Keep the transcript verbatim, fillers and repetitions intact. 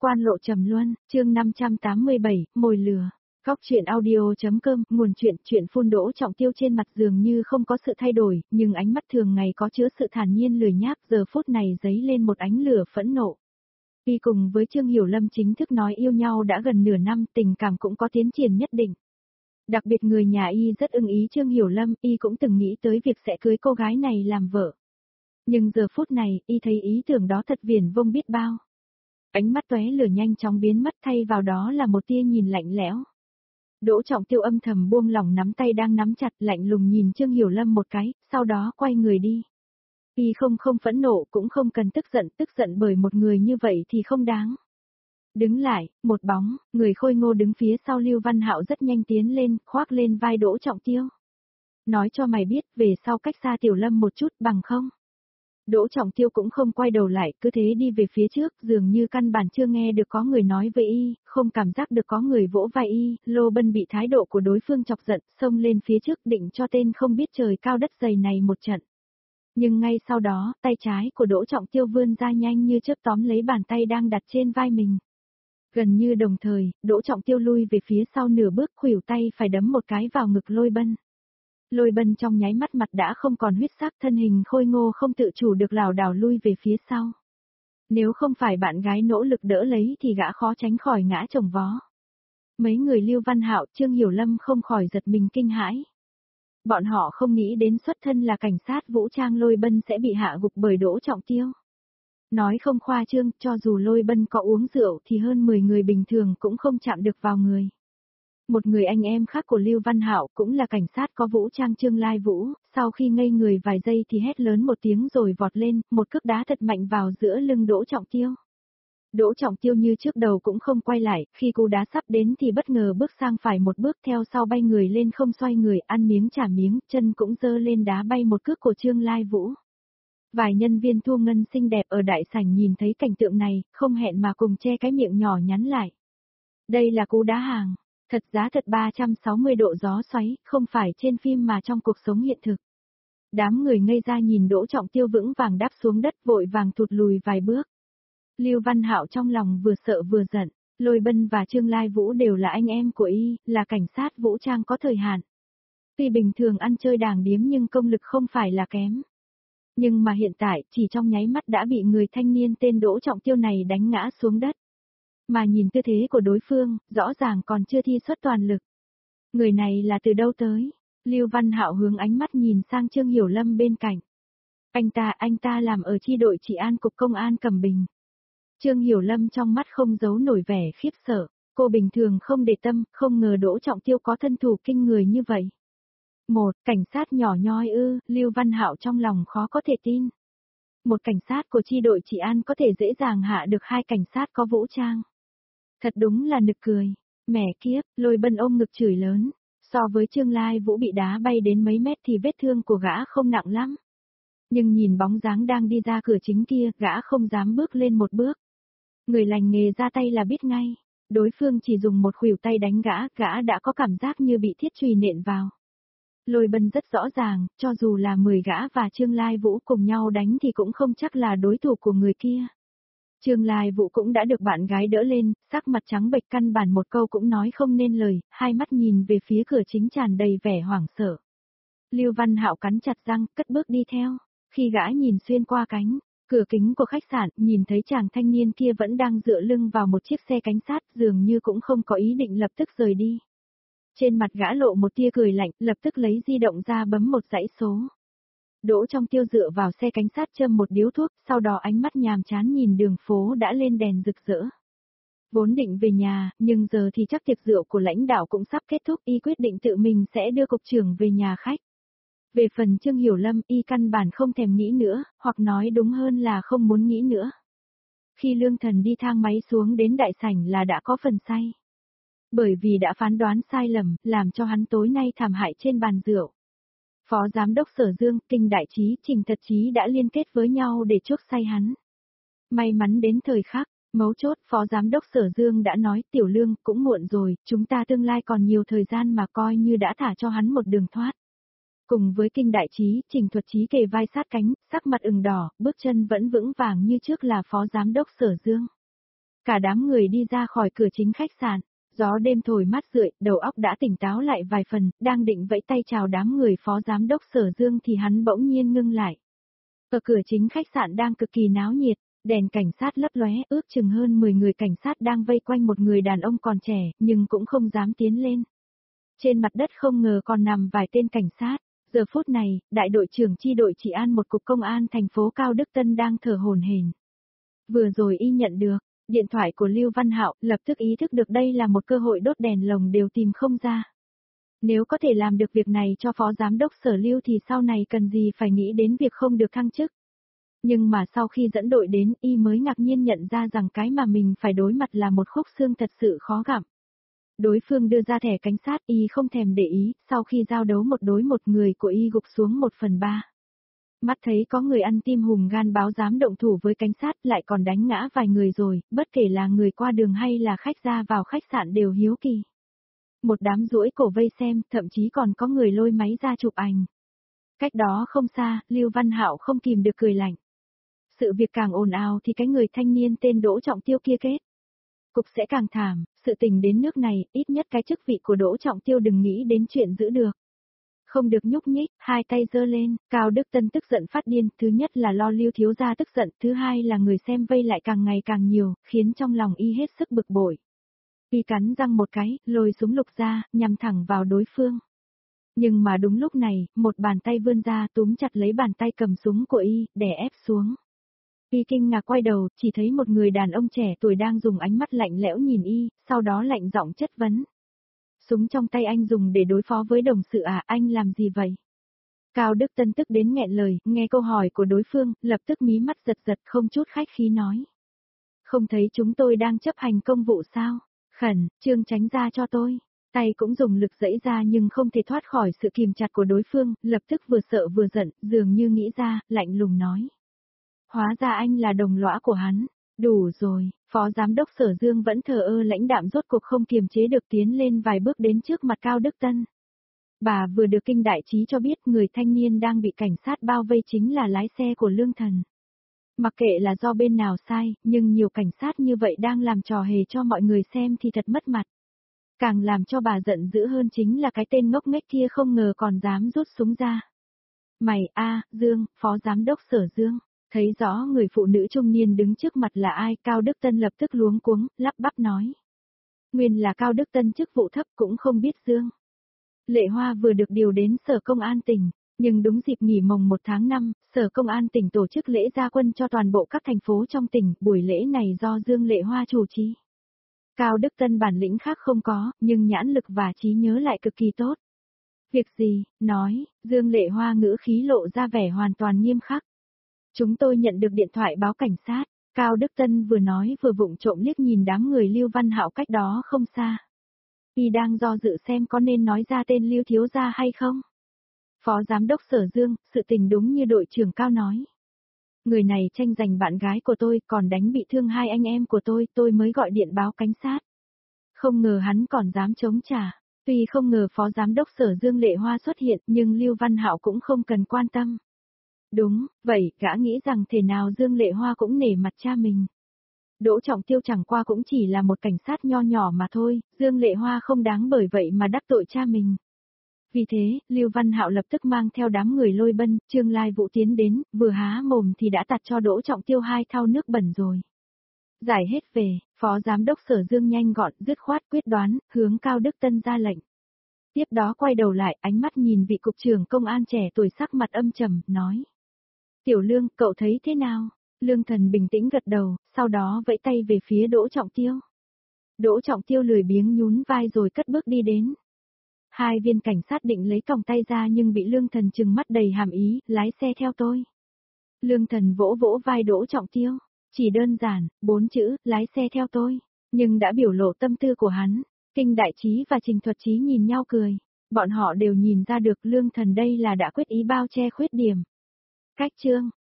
Quan lộ trầm luân, chương năm trăm tám mươi bảy, mồi lừa. Góc truyện audio.com, nguồn truyện, truyện phun Đỗ Trọng Tiêu trên mặt dường như không có sự thay đổi, nhưng ánh mắt thường ngày có chứa sự thản nhiên lười nhác, giờ phút này dấy lên một ánh lửa phẫn nộ. Y cùng với Trương Hiểu Lâm chính thức nói yêu nhau đã gần nửa năm, tình cảm cũng có tiến triển nhất định. Đặc biệt người nhà Y rất ưng ý Trương Hiểu Lâm, Y cũng từng nghĩ tới việc sẽ cưới cô gái này làm vợ. Nhưng giờ phút này, Y thấy ý tưởng đó thật viển vông biết bao. Ánh mắt tóe lửa nhanh chóng biến mất, thay vào đó là một tia nhìn lạnh lẽo. Đỗ Trọng Tiêu âm thầm buông lỏng nắm tay đang nắm chặt, lạnh lùng nhìn Trương Hiểu Lâm một cái, sau đó quay người đi. Y không không phẫn nộ cũng không cần tức giận, tức giận bởi một người như vậy thì không đáng. Đứng lại, một bóng, người khôi ngô đứng phía sau Lưu Văn Hạo rất nhanh tiến lên, khoác lên vai Đỗ Trọng Tiêu. Nói cho mày biết, về sau cách xa Tiểu Lâm một chút bằng không. Đỗ Trọng Tiêu cũng không quay đầu lại, cứ thế đi về phía trước, dường như căn bản chưa nghe được có người nói với Y, không cảm giác được có người vỗ vai Y, Lô Bân bị thái độ của đối phương chọc giận, xông lên phía trước định cho tên không biết trời cao đất dày này một trận. Nhưng ngay sau đó, tay trái của Đỗ Trọng Tiêu vươn ra nhanh như chớp tóm lấy bàn tay đang đặt trên vai mình. Gần như đồng thời, Đỗ Trọng Tiêu lui về phía sau nửa bước, khuỷu tay phải đấm một cái vào ngực Lôi Bân. Lôi Bân trong nháy mắt mặt đã không còn huyết sắc, thân hình khôi ngô không tự chủ được lảo đảo lui về phía sau. Nếu không phải bạn gái nỗ lực đỡ lấy thì gã khó tránh khỏi ngã chồng vó. Mấy người Lưu Văn Hạo, Trương Hiểu Lâm không khỏi giật mình kinh hãi. Bọn họ không nghĩ đến xuất thân là cảnh sát vũ trang Lôi Bân sẽ bị hạ gục bởi Đỗ Trọng Tiêu. Nói không khoa trương, cho dù Lôi Bân có uống rượu thì hơn mười người bình thường cũng không chạm được vào người. Một người anh em khác của Lưu Văn Hạo cũng là cảnh sát có vũ trang Trương Lai Vũ, sau khi ngây người vài giây thì hét lớn một tiếng rồi vọt lên, một cước đá thật mạnh vào giữa lưng Đỗ Trọng Tiêu. Đỗ Trọng Tiêu như trước đầu cũng không quay lại, khi cú đá sắp đến thì bất ngờ bước sang phải một bước theo sau bay người lên không xoay người, ăn miếng trả miếng, chân cũng giơ lên đá bay một cước của Trương Lai Vũ. Vài nhân viên thu ngân xinh đẹp ở đại sảnh nhìn thấy cảnh tượng này, không hẹn mà cùng che cái miệng nhỏ nhắn lại. Đây là cú đá hàng. Thật giá thật ba trăm sáu mươi độ gió xoáy, không phải trên phim mà trong cuộc sống hiện thực. Đám người ngây ra nhìn Đỗ Trọng Tiêu vững vàng đáp xuống đất, vội vàng thụt lùi vài bước. Lưu Văn Hạo trong lòng vừa sợ vừa giận, Lôi Bân và Trương Lai Vũ đều là anh em của Y, là cảnh sát vũ trang có thời hạn. Tuy bình thường ăn chơi đàng điếm nhưng công lực không phải là kém. Nhưng mà hiện tại, chỉ trong nháy mắt đã bị người thanh niên tên Đỗ Trọng Tiêu này đánh ngã xuống đất. Mà nhìn tư thế của đối phương, rõ ràng còn chưa thi xuất toàn lực. Người này là từ đâu tới? Lưu Văn Hạo hướng ánh mắt nhìn sang Trương Hiểu Lâm bên cạnh. Anh ta, anh ta làm ở chi đội trị an cục công an Cẩm Bình. Trương Hiểu Lâm trong mắt không giấu nổi vẻ khiếp sợ, cô bình thường không để tâm, không ngờ Đỗ Trọng Tiêu có thân thủ kinh người như vậy. Một, cảnh sát nhỏ nhoi ư, Lưu Văn Hạo trong lòng khó có thể tin. Một cảnh sát của chi đội trị an có thể dễ dàng hạ được hai cảnh sát có vũ trang. Thật đúng là nực cười. Mẹ kiếp, Lôi Bân ôm ngực chửi lớn. So với Trương Lai Vũ bị đá bay đến mấy mét thì vết thương của gã không nặng lắm. Nhưng nhìn bóng dáng đang đi ra cửa chính kia, gã không dám bước lên một bước. Người lành nghề ra tay là biết ngay. Đối phương chỉ dùng một khuỷu tay đánh gã, gã đã có cảm giác như bị thiết chùy nện vào. Lôi Bân rất rõ ràng, cho dù là mười gã và Trương Lai Vũ cùng nhau đánh thì cũng không chắc là đối thủ của người kia. Trương Lai Vũ cũng đã được bạn gái đỡ lên, sắc mặt trắng bệch căn bản một câu cũng nói không nên lời, hai mắt nhìn về phía cửa chính tràn đầy vẻ hoảng sợ. Lưu Văn Hạo cắn chặt răng, cất bước đi theo. Khi gã nhìn xuyên qua cánh cửa kính của khách sạn, nhìn thấy chàng thanh niên kia vẫn đang dựa lưng vào một chiếc xe cảnh sát, dường như cũng không có ý định lập tức rời đi. Trên mặt gã lộ một tia cười lạnh, lập tức lấy di động ra bấm một dãy số. Đỗ Trọng Tiêu dựa vào xe cảnh sát châm một điếu thuốc, sau đó ánh mắt nhàm chán nhìn đường phố đã lên đèn rực rỡ. Vốn định về nhà, nhưng giờ thì chắc tiệc rượu của lãnh đạo cũng sắp kết thúc, Y quyết định tự mình sẽ đưa cục trưởng về nhà khách. Về phần Trương Hiểu Lâm, Y căn bản không thèm nghĩ nữa, hoặc nói đúng hơn là không muốn nghĩ nữa. Khi Lương Thần đi thang máy xuống đến đại sảnh là đã có phần say. Bởi vì đã phán đoán sai lầm, làm cho hắn tối nay thảm hại trên bàn rượu. Phó Giám đốc Sở Dương, Kinh Đại Trí, Trình Thật Chí đã liên kết với nhau để chuốc say hắn. May mắn đến thời khắc, mấu chốt, Phó Giám đốc Sở Dương đã nói Tiểu Lương cũng muộn rồi, chúng ta tương lai còn nhiều thời gian mà coi như đã thả cho hắn một đường thoát. Cùng với Kinh Đại Trí, Trình Thuật Chí kề vai sát cánh, sắc mặt ửng đỏ, bước chân vẫn vững vàng như trước là Phó Giám đốc Sở Dương. Cả đám người đi ra khỏi cửa chính khách sạn, gió đêm thổi mát rượi, đầu óc đã tỉnh táo lại vài phần, đang định vẫy tay chào đám người phó giám đốc Sở Dương thì hắn bỗng nhiên ngưng lại. Ở cửa chính khách sạn đang cực kỳ náo nhiệt, đèn cảnh sát lấp lóe, ước chừng hơn mười người cảnh sát đang vây quanh một người đàn ông còn trẻ, nhưng cũng không dám tiến lên. Trên mặt đất không ngờ còn nằm vài tên cảnh sát. Giờ phút này, đại đội trưởng chi đội trị an một cục công an thành phố Cao Đức Tân đang thở hổn hển. Vừa rồi y nhận được điện thoại của Lưu Văn Hạo, lập tức ý thức được đây là một cơ hội đốt đèn lồng đều tìm không ra. Nếu có thể làm được việc này cho phó giám đốc Sở Lưu thì sau này cần gì phải nghĩ đến việc không được thăng chức. Nhưng mà sau khi dẫn đội đến, y mới ngạc nhiên nhận ra rằng cái mà mình phải đối mặt là một khúc xương thật sự khó gặm. Đối phương đưa ra thẻ cảnh sát, y không thèm để ý, sau khi giao đấu một đối một, người của y gục xuống một phần ba. Mắt thấy có người ăn tim hùm gan báo dám động thủ với cảnh sát, lại còn đánh ngã vài người rồi, bất kể là người qua đường hay là khách ra vào khách sạn đều hiếu kỳ. Một đám duỗi cổ vây xem, thậm chí còn có người lôi máy ra chụp ảnh. Cách đó không xa, Lưu Văn Hạo không kìm được cười lạnh. Sự việc càng ồn ào thì cái người thanh niên tên Đỗ Trọng Tiêu kia kết cục sẽ càng thảm, sự tình đến nước này, ít nhất cái chức vị của Đỗ Trọng Tiêu đừng nghĩ đến chuyện giữ được. Không được nhúc nhích, hai tay giơ lên, Cao Đức Tân tức giận phát điên, thứ nhất là lo Lưu thiếu gia tức giận, thứ hai là người xem vây lại càng ngày càng nhiều, khiến trong lòng y hết sức bực bội. Y cắn răng một cái, lôi súng lục ra, nhằm thẳng vào đối phương. Nhưng mà đúng lúc này, một bàn tay vươn ra túm chặt lấy bàn tay cầm súng của y, đè ép xuống. Y kinh ngạc quay đầu, chỉ thấy một người đàn ông trẻ tuổi đang dùng ánh mắt lạnh lẽo nhìn y, sau đó lạnh giọng chất vấn. Súng trong tay anh dùng để đối phó với đồng sự à, anh làm gì vậy? Cao Đức Tân tức đến nghẹn lời, nghe câu hỏi của đối phương, lập tức mí mắt giật giật không chút khách khí nói. Không thấy chúng tôi đang chấp hành công vụ sao? Khẩn, Trương tránh ra cho tôi. Tay cũng dùng lực giãy ra nhưng không thể thoát khỏi sự kìm chặt của đối phương, lập tức vừa sợ vừa giận, dường như nghĩ ra, lạnh lùng nói. Hóa ra anh là đồng lõa của hắn. Đủ rồi, phó giám đốc Sở Dương vẫn thờ ơ lãnh đạm rốt cuộc không kiềm chế được tiến lên vài bước đến trước mặt Cao Đức Tân. Bà vừa được kinh đại trí cho biết người thanh niên đang bị cảnh sát bao vây chính là lái xe của Lương Thần. Mặc kệ là do bên nào sai, nhưng nhiều cảnh sát như vậy đang làm trò hề cho mọi người xem thì thật mất mặt. Càng làm cho bà giận dữ hơn chính là cái tên ngốc nghếch kia không ngờ còn dám rút súng ra. Mày a, Dương, phó giám đốc Sở Dương. Thấy rõ người phụ nữ trung niên đứng trước mặt là ai, Cao Đức Tân lập tức luống cuống, lắp bắp nói. Nguyên là Cao Đức Tân chức vụ thấp cũng không biết Dương. Lệ Hoa vừa được điều đến Sở Công an tỉnh, nhưng đúng dịp nghỉ mồng một tháng năm, Sở Công an tỉnh tổ chức lễ ra quân cho toàn bộ các thành phố trong tỉnh, buổi lễ này do Dương Lệ Hoa chủ trì. Cao Đức Tân bản lĩnh khác không có, nhưng nhãn lực và trí nhớ lại cực kỳ tốt. Việc gì, nói, Dương Lệ Hoa ngữ khí lộ ra vẻ hoàn toàn nghiêm khắc. Chúng tôi nhận được điện thoại báo cảnh sát, Cao Đức Tân vừa nói vừa vụng trộm liếc nhìn đám người Lưu Văn Hạo cách đó không xa. Y đang do dự xem có nên nói ra tên Lưu thiếu gia hay không. Phó giám đốc Sở Dương, sự tình đúng như đội trưởng Cao nói. Người này tranh giành bạn gái của tôi còn đánh bị thương hai anh em của tôi, tôi mới gọi điện báo cảnh sát. Không ngờ hắn còn dám chống trả. Tuy không ngờ phó giám đốc Sở Dương Lệ Hoa xuất hiện nhưng Lưu Văn Hạo cũng không cần quan tâm. Đúng, vậy, gã nghĩ rằng thể nào Dương Lệ Hoa cũng nể mặt cha mình. Đỗ Trọng Tiêu chẳng qua cũng chỉ là một cảnh sát nho nhỏ mà thôi, Dương Lệ Hoa không đáng bởi vậy mà đắc tội cha mình. Vì thế, Lưu Văn Hạo lập tức mang theo đám người lôi bân, Trương Lai Vũ tiến đến, vừa há mồm thì đã tạt cho Đỗ Trọng Tiêu hai thau nước bẩn rồi. Giải hết về, phó giám đốc Sở Dương nhanh gọn, dứt khoát quyết đoán, hướng Cao Đức Tân ra lệnh. Tiếp đó quay đầu lại, ánh mắt nhìn vị cục trưởng công an trẻ tuổi sắc mặt âm trầm, nói. Tiểu Lương, cậu thấy thế nào? Lương Thần bình tĩnh gật đầu, sau đó vẫy tay về phía Đỗ Trọng Tiêu. Đỗ Trọng Tiêu lười biếng nhún vai rồi cất bước đi đến. Hai viên cảnh sát định lấy còng tay ra nhưng bị Lương Thần trừng mắt đầy hàm ý, lái xe theo tôi. Lương Thần vỗ vỗ vai Đỗ Trọng Tiêu, chỉ đơn giản, bốn chữ, lái xe theo tôi, nhưng đã biểu lộ tâm tư của hắn. Kinh Đại Trí và Trình Thuật Trí nhìn nhau cười, bọn họ đều nhìn ra được Lương Thần đây là đã quyết ý bao che khuyết điểm. Cách chương